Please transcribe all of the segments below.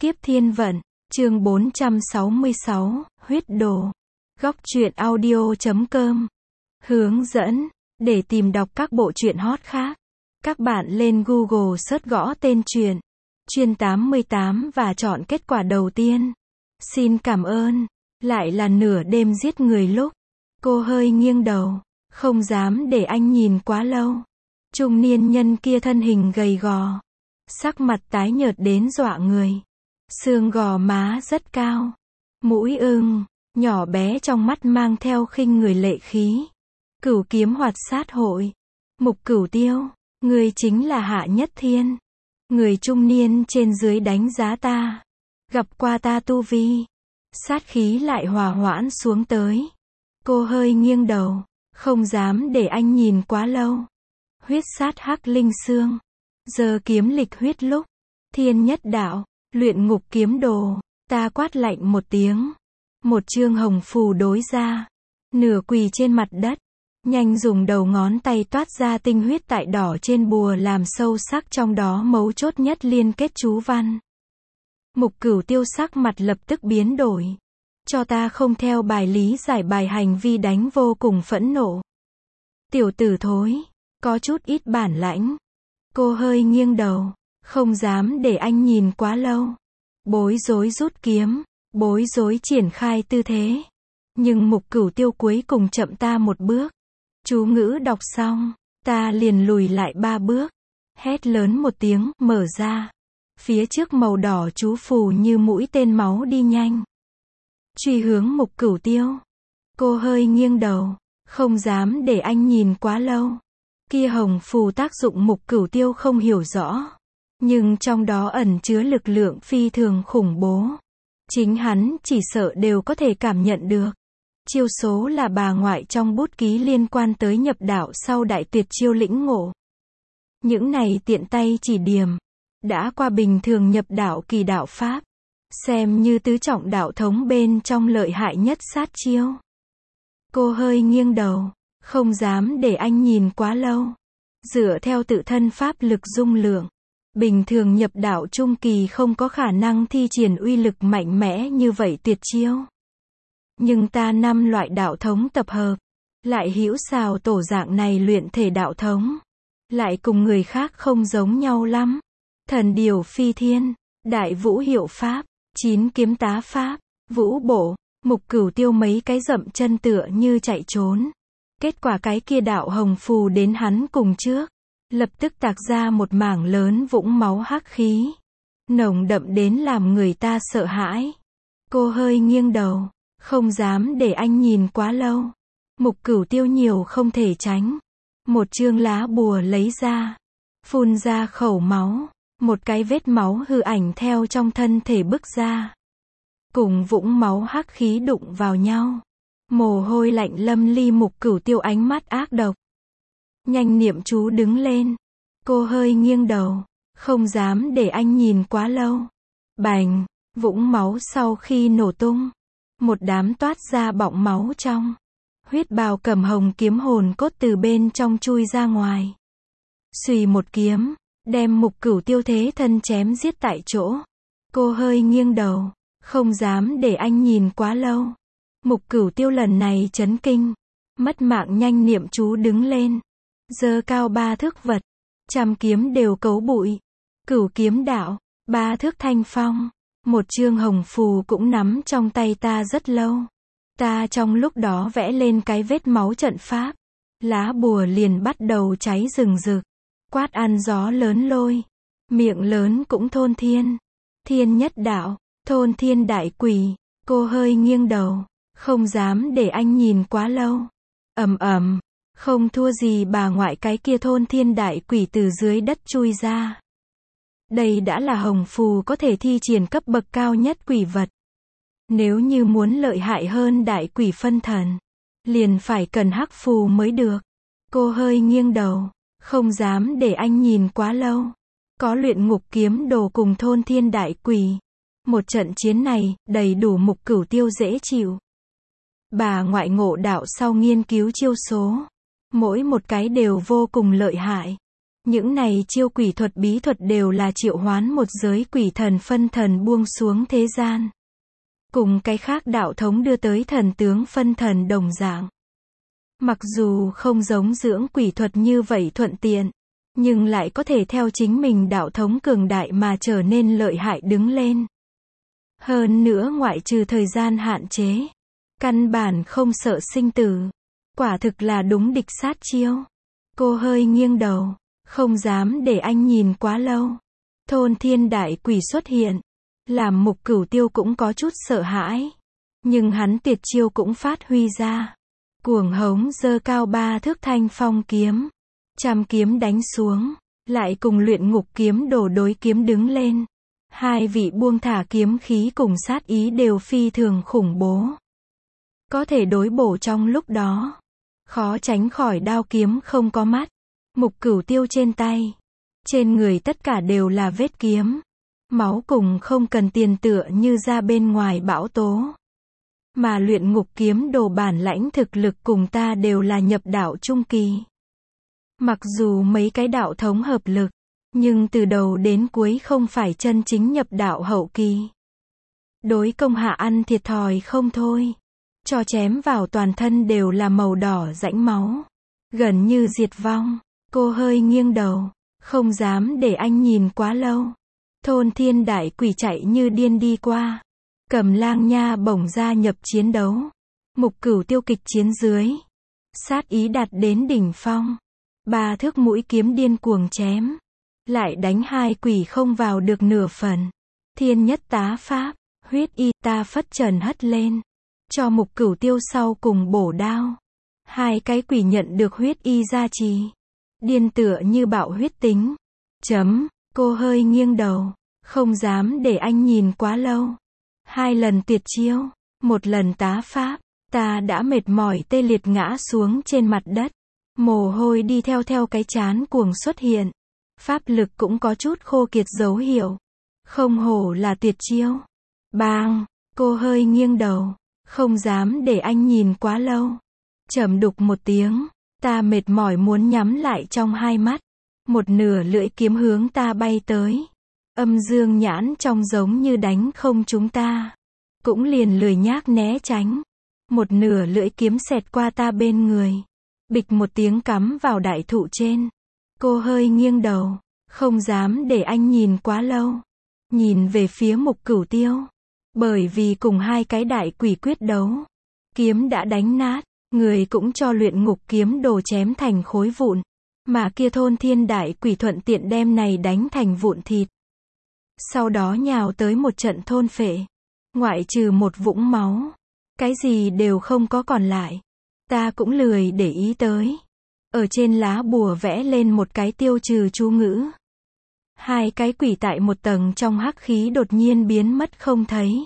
Kiếp thiên vận, chương 466, huyết đồ. Góc truyện audio.com. Hướng dẫn, để tìm đọc các bộ truyện hot khác. Các bạn lên Google search gõ tên truyện, Chuyên 88 và chọn kết quả đầu tiên. Xin cảm ơn. Lại là nửa đêm giết người lúc. Cô hơi nghiêng đầu, không dám để anh nhìn quá lâu. Trung niên nhân kia thân hình gầy gò, sắc mặt tái nhợt đến dọa người. Xương gò má rất cao, mũi ưng, nhỏ bé trong mắt mang theo khinh người lệ khí. Cửu kiếm hoạt sát hội. Mục Cửu Tiêu, người chính là Hạ Nhất Thiên. Người trung niên trên dưới đánh giá ta. Gặp qua ta tu vi. Sát khí lại hòa hoãn xuống tới. Cô hơi nghiêng đầu, không dám để anh nhìn quá lâu. Huyết sát hắc linh xương. Giờ kiếm lịch huyết lúc. Thiên nhất đạo, luyện ngục kiếm đồ. Ta quát lạnh một tiếng. Một chương hồng phù đối ra. Nửa quỳ trên mặt đất. Nhanh dùng đầu ngón tay toát ra tinh huyết tại đỏ trên bùa làm sâu sắc trong đó mấu chốt nhất liên kết chú văn. Mục Cửu Tiêu sắc mặt lập tức biến đổi. Cho ta không theo bài lý giải bài hành vi đánh vô cùng phẫn nộ. Tiểu tử thối, có chút ít bản lãnh. Cô hơi nghiêng đầu, không dám để anh nhìn quá lâu. Bối rối rút kiếm, bối rối triển khai tư thế. Nhưng Mục Cửu Tiêu cuối cùng chậm ta một bước. Chú ngữ đọc xong, ta liền lùi lại 3 bước. Hét lớn một tiếng, mở ra. Phía trước màu đỏ chú phù như mũi tên máu đi nhanh. Truy hướng Mục Cửu Tiêu. Cô hơi nghiêng đầu, không dám để anh nhìn quá lâu. Kia hồng phù tác dụng Mục Cửu Tiêu không hiểu rõ. Nhưng trong đó ẩn chứa lực lượng phi thường khủng bố. Chính hắn chỉ sợ đều có thể cảm nhận được. Chiêu số là bà ngoại trong bút ký liên quan tới nhập đạo sau đại tuyệt chiêu lĩnh ngộ. Những này tiện tay chỉ điểm. Đã qua bình thường nhập đạo kỳ đạo pháp. Xem như tứ trọng đạo thống bên trong lợi hại nhất sát chiêu. Cô hơi nghiêng đầu, không dám để anh nhìn quá lâu. Dựa theo tự thân pháp lực dung lượng. Bình thường nhập đạo trung kỳ không có khả năng thi triển uy lực mạnh mẽ như vậy tuyệt chiêu. Nhưng ta 5 loại đạo thống tập hợp. Lại hữu xào tổ dạng này luyện thể đạo thống. Lại cùng người khác không giống nhau lắm. Thần điều phi thiên, đại vũ hiệu pháp, 9 kiếm tá pháp, vũ bộ. Mục Cửu Tiêu mấy cái dậm chân tựa như chạy trốn. Kết quả cái kia đạo hồng phù đến hắn cùng trước. Lập tức tạc ra một mảng lớn vũng máu hắc khí. Nồng đậm đến làm người ta sợ hãi. Cô hơi nghiêng đầu, không dám để anh nhìn quá lâu. Mục Cửu Tiêu nhiều không thể tránh. Một chương lá bùa lấy ra. Phun ra khẩu máu. Một cái vết máu hư ảnh theo trong thân thể bức ra. Cùng vũng máu hắc khí đụng vào nhau. Mồ hôi lạnh lâm ly Mục Cửu Tiêu ánh mắt ác độc. Nhanh niệm chú đứng lên. Cô hơi nghiêng đầu, không dám để anh nhìn quá lâu. Bành, vũng máu sau khi nổ tung. Một đám toát ra bọng máu trong. Huyết bào cầm hồng kiếm hồn cốt từ bên trong chui ra ngoài. Xùy một kiếm, đem Mục Cửu Tiêu thế thân chém giết tại chỗ. Cô hơi nghiêng đầu, không dám để anh nhìn quá lâu. Mục Cửu Tiêu lần này chấn kinh. Mất mạng nhanh niệm chú đứng lên. Giơ cao 3 thước vật. Trăm kiếm đều cấu bụi. Cửu kiếm đạo, 3 thước thanh phong. Một chương hồng phù cũng nắm trong tay ta rất lâu. Ta trong lúc đó vẽ lên cái vết máu trận pháp. Lá bùa liền bắt đầu cháy rừng rực. Quát ăn gió lớn lôi. Miệng lớn cũng thôn thiên. Thiên nhất đạo, thôn thiên đại quỷ. Cô hơi nghiêng đầu, không dám để anh nhìn quá lâu. Ầm ầm, không thua gì bà ngoại cái kia thôn thiên đại quỷ từ dưới đất chui ra. Đây đã là hồng phù có thể thi triển cấp bậc cao nhất quỷ vật. Nếu như muốn lợi hại hơn đại quỷ phân thần, liền phải cần hắc phù mới được. Cô hơi nghiêng đầu, không dám để anh nhìn quá lâu. Có luyện ngục kiếm đồ cùng thôn thiên đại quỷ. Một trận chiến này, đầy đủ Mục Cửu Tiêu dễ chịu. Bà ngoại ngộ đạo sau nghiên cứu chiêu số. Mỗi một cái đều vô cùng lợi hại. Những này chiêu quỷ thuật bí thuật đều là triệu hoán một giới quỷ thần phân thần buông xuống thế gian. Cùng cái khác đạo thống đưa tới thần tướng phân thần đồng dạng. Mặc dù không giống dưỡng quỷ thuật như vậy thuận tiện, nhưng lại có thể theo chính mình đạo thống cường đại mà trở nên lợi hại đứng lên. Hơn nữa ngoại trừ thời gian hạn chế, căn bản không sợ sinh tử. Quả thực là đúng địch sát chiêu. Cô hơi nghiêng đầu, không dám để anh nhìn quá lâu. Thôn thiên đại quỷ xuất hiện, làm Mục Cửu Tiêu cũng có chút sợ hãi. Nhưng hắn tuyệt chiêu cũng phát huy ra. Cuồng hống giơ cao 3 thước thanh phong kiếm. Trăm kiếm đánh xuống, lại cùng Luyện Ngục Kiếm Đồ đối kiếm đứng lên. Hai vị buông thả kiếm khí cùng sát ý đều phi thường khủng bố. Có thể đối bổ trong lúc đó. Khó tránh khỏi đao kiếm không có mắt. Mục Cửu Tiêu trên tay. Trên người tất cả đều là vết kiếm. Máu cùng không cần tiền tựa như ra bên ngoài bão tố. Mà Luyện Ngục Kiếm Đồ bản lãnh thực lực cùng ta đều là nhập đạo trung kỳ. Mặc dù mấy cái đạo thống hợp lực, nhưng từ đầu đến cuối không phải chân chính nhập đạo hậu kỳ. Đối công hạ ăn thiệt thòi không thôi. Cho chém vào toàn thân đều là màu đỏ rãnh máu. Gần như diệt vong. Cô hơi nghiêng đầu, không dám để anh nhìn quá lâu. Thôn thiên đại quỷ chạy như điên đi qua. Cầm Lang Nha bổng gia nhập chiến đấu. Mục Cửu Tiêu kịch chiến dưới. Sát ý đạt đến đỉnh phong. 3 thước mũi kiếm điên cuồng chém. Lại đánh hai quỷ không vào được nửa phần. Thiên nhất tá pháp, huyết y ta phất trần hất lên. Cho Mục Cửu Tiêu sau cùng bổ đao. Hai cái quỷ nhận được huyết y gia trì. Điên tựa như bạo huyết tính. Cô hơi nghiêng đầu. Không dám để anh nhìn quá lâu. 2 lần tuyệt chiêu. 1 lần tá pháp. Ta đã mệt mỏi tê liệt ngã xuống trên mặt đất. Mồ hôi đi theo cái trán cuồng xuất hiện. Pháp lực cũng có chút khô kiệt dấu hiệu. Không hổ là tuyệt chiêu. Bang! Cô hơi nghiêng đầu. Không dám để anh nhìn quá lâu. Trầm đục một tiếng. Ta mệt mỏi muốn nhắm lại trong hai mắt. Một nửa lưỡi kiếm hướng ta bay tới. Âm dương nhãn trong giống như đánh không trúng ta. Cũng liền lười nhác né tránh. Một nửa lưỡi kiếm xẹt qua ta bên người. Bịch một tiếng cắm vào đại thụ trên. Cô hơi nghiêng đầu. Không dám để anh nhìn quá lâu. Nhìn về phía Mục Cửu Tiêu. Bởi vì cùng hai cái đại quỷ quyết đấu. Kiếm đã đánh nát. Người cũng cho Luyện Ngục Kiếm Đồ chém thành khối vụn. Mà kia thôn thiên đại quỷ thuận tiện đem này đánh thành vụn thịt. Sau đó nhào tới một trận thôn phệ. Ngoại trừ một vũng máu. Cái gì đều không có còn lại. Ta cũng lười để ý tới. Ở trên lá bùa vẽ lên một cái tiêu trừ chú ngữ. Hai cái quỷ tại một tầng trong hắc khí đột nhiên biến mất không thấy.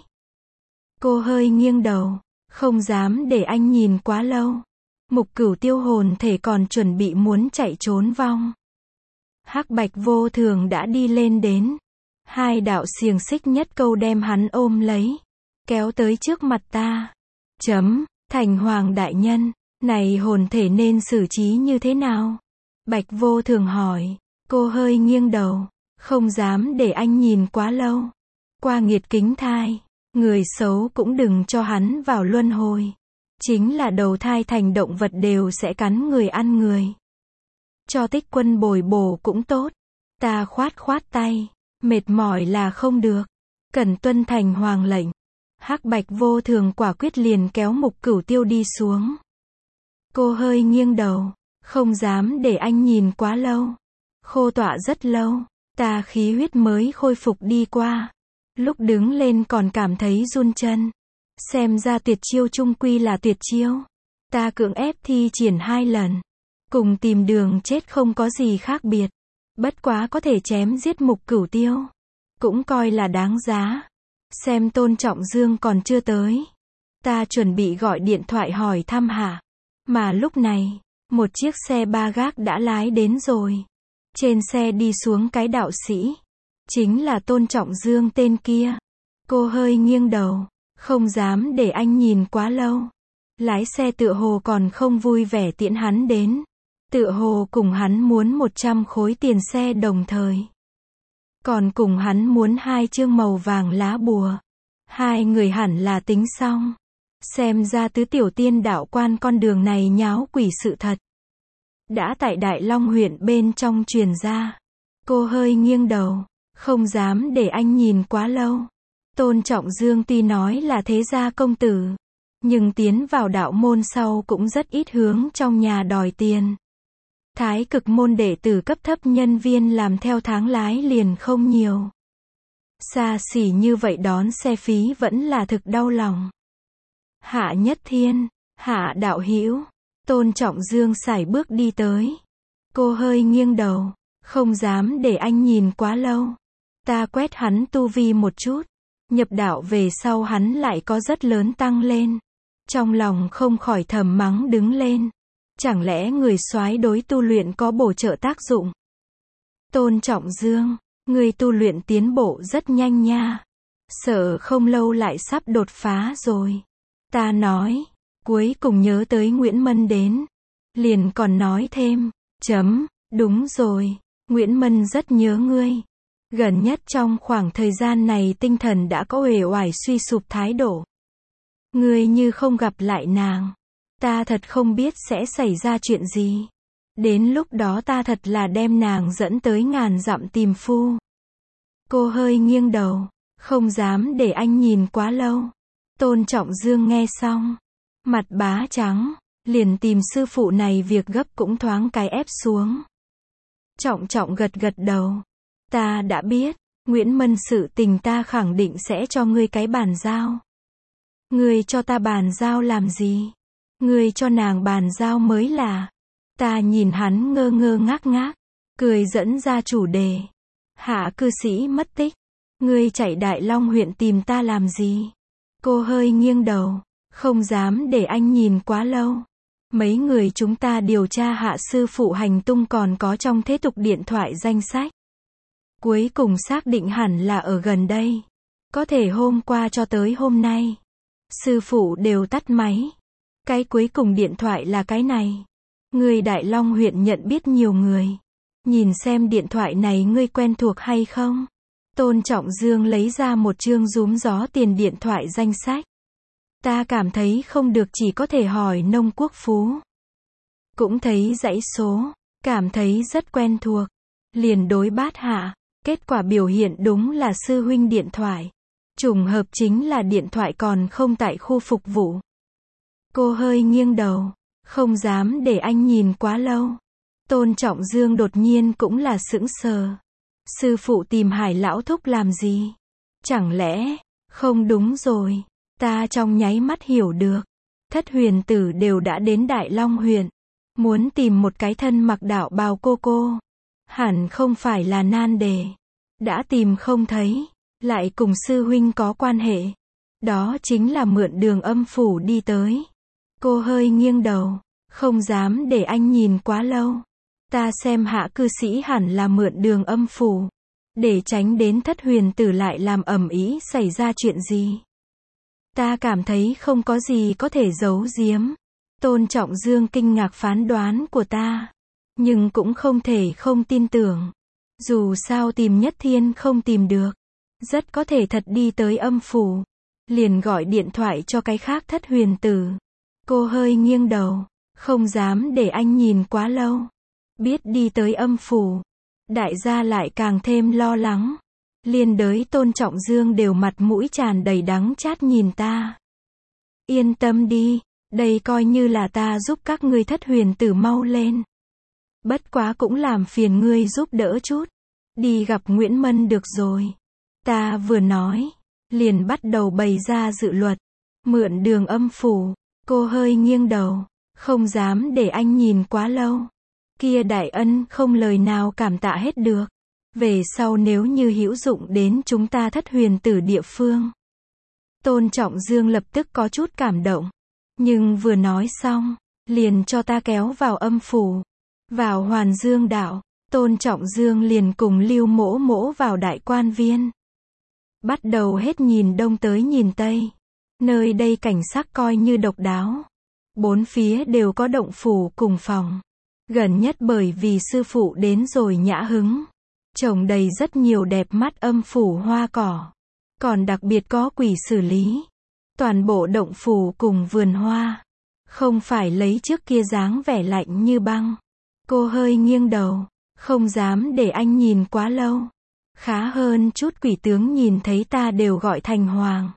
Cô hơi nghiêng đầu. Không dám để anh nhìn quá lâu. Mục Cửu Tiêu hồn thể còn chuẩn bị muốn chạy trốn vong. Hắc Bạch Vô Thường đã đi lên đến. Hai đạo xiềng xích nhất câu đem hắn ôm lấy. Kéo tới trước mặt ta. Thành Hoàng đại nhân. Này hồn thể nên xử trí như thế nào? Bạch Vô Thường hỏi. Cô hơi nghiêng đầu. Không dám để anh nhìn quá lâu. Qua nghiệt kính thai. Người xấu cũng đừng cho hắn vào luân hồi. Chính là đầu thai thành động vật đều sẽ cắn người ăn người. Cho Tích Quân bồi bổ cũng tốt. Ta khoát tay. Mệt mỏi là không được. Cần tuân Thành Hoàng lệnh. Hắc Bạch Vô Thường quả quyết liền kéo Mục Cửu Tiêu đi xuống. Cô hơi nghiêng đầu. Không dám để anh nhìn quá lâu. Khô tọa rất lâu. Ta khí huyết mới khôi phục đi qua. Lúc đứng lên còn cảm thấy run chân. Xem ra tuyệt chiêu chung quy là tuyệt chiêu. Ta cưỡng ép thi triển 2 lần. Cùng tìm đường chết không có gì khác biệt. Bất quá có thể chém giết Mục Cửu Tiêu. Cũng coi là đáng giá. Xem Tôn Trọng Dương còn chưa tới. Ta chuẩn bị gọi điện thoại hỏi thăm hạ. Mà lúc này, một chiếc xe ba gác đã lái đến rồi. Trên xe đi xuống cái đạo sĩ. Chính là Tôn Trọng Dương tên kia. Cô hơi nghiêng đầu. Không dám để anh nhìn quá lâu. Lái xe tựa hồ còn không vui vẻ tiễn hắn đến. Tựa hồ cùng hắn muốn 100 khối tiền xe đồng thời. Còn cùng hắn muốn 2 chương màu vàng lá bùa. Hai người hẳn là tính xong. Xem ra tứ tiểu tiên đạo quan con đường này nháo quỷ sự thật. Đã tại Đại Long huyện bên trong truyền ra. Cô hơi nghiêng đầu, không dám để anh nhìn quá lâu. Tôn Trọng Dương tuy nói là thế gia công tử, nhưng tiến vào đạo môn sau cũng rất ít hướng trong nhà đòi tiền. Thái cực môn đệ tử cấp thấp nhân viên làm theo tháng lái liền không nhiều. Xa xỉ như vậy đón xe phí vẫn là thực đau lòng. Hạ Nhất Thiên, Hạ đạo hữu. Tôn Trọng Dương sải bước đi tới. Cô hơi nghiêng đầu, không dám để anh nhìn quá lâu. Ta quét hắn tu vi một chút. Nhập đạo về sau hắn lại có rất lớn tăng lên. Trong lòng không khỏi thầm mắng đứng lên. Chẳng lẽ người soái đối tu luyện có bổ trợ tác dụng? Tôn Trọng Dương, người tu luyện tiến bộ rất nhanh nha. Sợ không lâu lại sắp đột phá rồi. Ta nói, cuối cùng nhớ tới Nguyễn Mân đến. Liền còn nói thêm, đúng rồi, Nguyễn Mân rất nhớ ngươi. Gần nhất trong khoảng thời gian này tinh thần đã có uể oải suy sụp thái độ. Ngươi như không gặp lại nàng, ta thật không biết sẽ xảy ra chuyện gì. Đến lúc đó ta thật là đem nàng dẫn tới ngàn dặm tìm phu. Cô hơi nghiêng đầu, không dám để anh nhìn quá lâu. Tôn Trọng Dương nghe xong, mặt bá trắng, liền tìm sư phụ này việc gấp cũng thoáng cái ép xuống. Trọng gật gật đầu. Ta đã biết, Nguyễn Mân sự tình ta khẳng định sẽ cho ngươi cái bàn giao. Ngươi cho ta bàn giao làm gì? Ngươi cho nàng bàn giao mới là. Ta nhìn hắn ngơ ngơ ngác ngác, cười dẫn ra chủ đề. Hạ cư sĩ mất tích. Ngươi chạy Đại Long huyện tìm ta làm gì? Cô hơi nghiêng đầu, không dám để anh nhìn quá lâu. Mấy người chúng ta điều tra Hạ sư phụ hành tung còn có trong thế tục điện thoại danh sách. Cuối cùng xác định hẳn là ở gần đây. Có thể hôm qua cho tới hôm nay. Sư phụ đều tắt máy. Cái cuối cùng điện thoại là cái này. Người Đại Long huyện nhận biết nhiều người. Nhìn xem điện thoại này ngươi quen thuộc hay không? Tôn Trọng Dương lấy ra một chương rúm gió tiền điện thoại danh sách. Ta cảm thấy không được, chỉ có thể hỏi Nông Quốc Phú. Cũng thấy dãy số, cảm thấy rất quen thuộc. Liền đối bát hạ, kết quả biểu hiện đúng là sư huynh điện thoại. Trùng hợp chính là điện thoại còn không tại khu phục vụ. Cô hơi nghiêng đầu, không dám để anh nhìn quá lâu. Tôn Trọng Dương đột nhiên cũng là sững sờ. Sư phụ tìm Hải lão thúc làm gì? Chẳng lẽ, không đúng rồi. Ta trong nháy mắt hiểu được. Thất huyền tử đều đã đến Đại Long huyện. Muốn tìm một cái thân mặc đạo bào cô. Hẳn không phải là nan đề. Đã tìm không thấy. Lại cùng sư huynh có quan hệ. Đó chính là mượn Đường Âm phủ đi tới. Cô hơi nghiêng đầu, không dám để anh nhìn quá lâu. Ta xem Hạ cư sĩ hẳn là mượn Đường Âm phủ. Để tránh đến thất huyền tử lại làm ầm ĩ xảy ra chuyện gì. Ta cảm thấy không có gì có thể giấu giếm. Tôn Trọng Dương kinh ngạc phán đoán của ta. Nhưng cũng không thể không tin tưởng. Dù sao tìm Nhất Thiên không tìm được. Rất có thể thật đi tới âm phủ. Liền gọi điện thoại cho cái khác thất huyền tử. Cô hơi nghiêng đầu, không dám để anh nhìn quá lâu. Biết đi tới âm phủ. Đại gia lại càng thêm lo lắng. Liên đới Tôn Trọng Dương đều mặt mũi tràn đầy đắng chát nhìn ta. Yên tâm đi, đây coi như là ta giúp các ngươi thất huyền tử mau lên. Bất quá cũng làm phiền ngươi giúp đỡ chút. Đi gặp Nguyễn Mân được rồi. Ta vừa nói, liền bắt đầu bày ra dự luật. Mượn Đường Âm phủ. Cô hơi nghiêng đầu, không dám để anh nhìn quá lâu. Kia đại ân không lời nào cảm tạ hết được. Về sau nếu như hữu dụng đến chúng ta thất huyền tử địa phương. Tôn Trọng Dương lập tức có chút cảm động. Nhưng vừa nói xong, liền cho ta kéo vào âm phủ. Vào Hoàn Dương đạo, Tôn Trọng Dương liền cùng Lưu Mỗ Mỗ vào Đại Quan Viên. Bắt đầu hết nhìn đông tới nhìn tây. Nơi đây cảnh sắc coi như độc đáo. Bốn phía đều có động phủ cùng phòng. Gần nhất bởi vì sư phụ đến rồi nhã hứng. Trồng đầy rất nhiều đẹp mắt âm phủ hoa cỏ. Còn đặc biệt có quỷ xử lý. Toàn bộ động phủ cùng vườn hoa. Không phải lấy trước kia dáng vẻ lạnh như băng. Cô hơi nghiêng đầu. Không dám để anh nhìn quá lâu. Khá hơn chút quỷ tướng nhìn thấy ta đều gọi thành hoàng.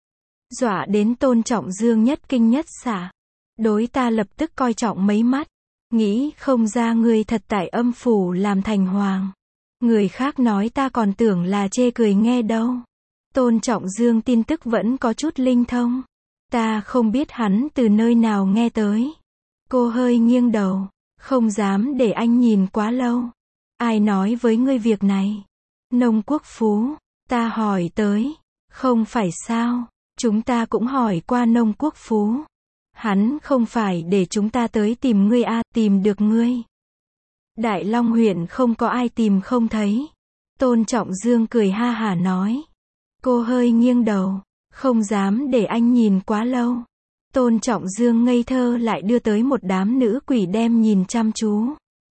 Dọa đến Tôn Trọng Dương nhất kinh nhất xạ. Đối ta lập tức coi trọng mấy mắt. Nghĩ không ra ngươi thật tại âm phủ làm thành hoàng. Người khác nói ta còn tưởng là chê cười nghe đâu. Tôn Trọng Dương tin tức vẫn có chút linh thông. Ta không biết hắn từ nơi nào nghe tới. Cô hơi nghiêng đầu. Không dám để anh nhìn quá lâu. Ai nói với ngươi việc này? Nông Quốc Phú. Ta hỏi tới. Không phải sao? Chúng ta cũng hỏi qua Nông Quốc Phú. Hắn không phải để chúng ta tới tìm ngươi à, tìm được ngươi. Đại Long huyện không có ai tìm không thấy. Tôn Trọng Dương cười ha hả nói. Cô hơi nghiêng đầu. Không dám để anh nhìn quá lâu. Tôn Trọng Dương ngây thơ lại đưa tới một đám nữ quỷ đem nhìn chăm chú.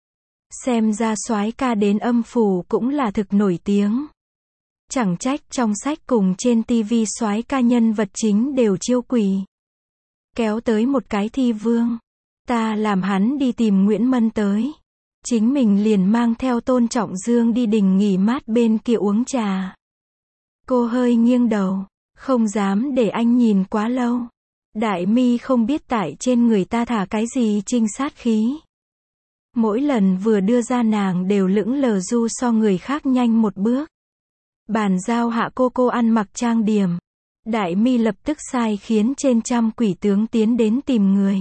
Xem ra soái ca đến âm phủ cũng là thực nổi tiếng. Chẳng trách trong sách cùng trên tivi soái ca nhân vật chính đều chiêu quỷ. Kéo tới một cái thi vương. Ta làm hắn đi tìm Nguyễn Mân tới. Chính mình liền mang theo Tôn Trọng Dương đi đình nghỉ mát bên kia uống trà. Cô hơi nghiêng đầu. Không dám để anh nhìn quá lâu. Đại mi không biết tại trên người ta thả cái gì trinh sát khí. Mỗi lần vừa đưa ra nàng đều lững lờ du so người khác nhanh một bước. Bàn giao hạ cô ăn mặc trang điểm. Đại mi lập tức sai khiến trên trăm quỷ tướng tiến đến tìm người.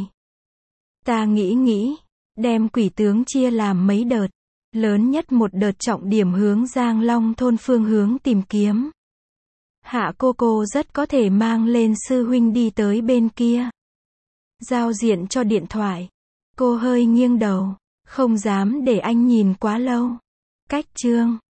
Ta nghĩ, đem quỷ tướng chia làm mấy đợt. Lớn nhất một đợt trọng điểm hướng Giang Long thôn phương hướng tìm kiếm. Hạ cô rất có thể mang lên sư huynh đi tới bên kia. Giao diện cho điện thoại. Cô hơi nghiêng đầu. Không dám để anh nhìn quá lâu. Cách chương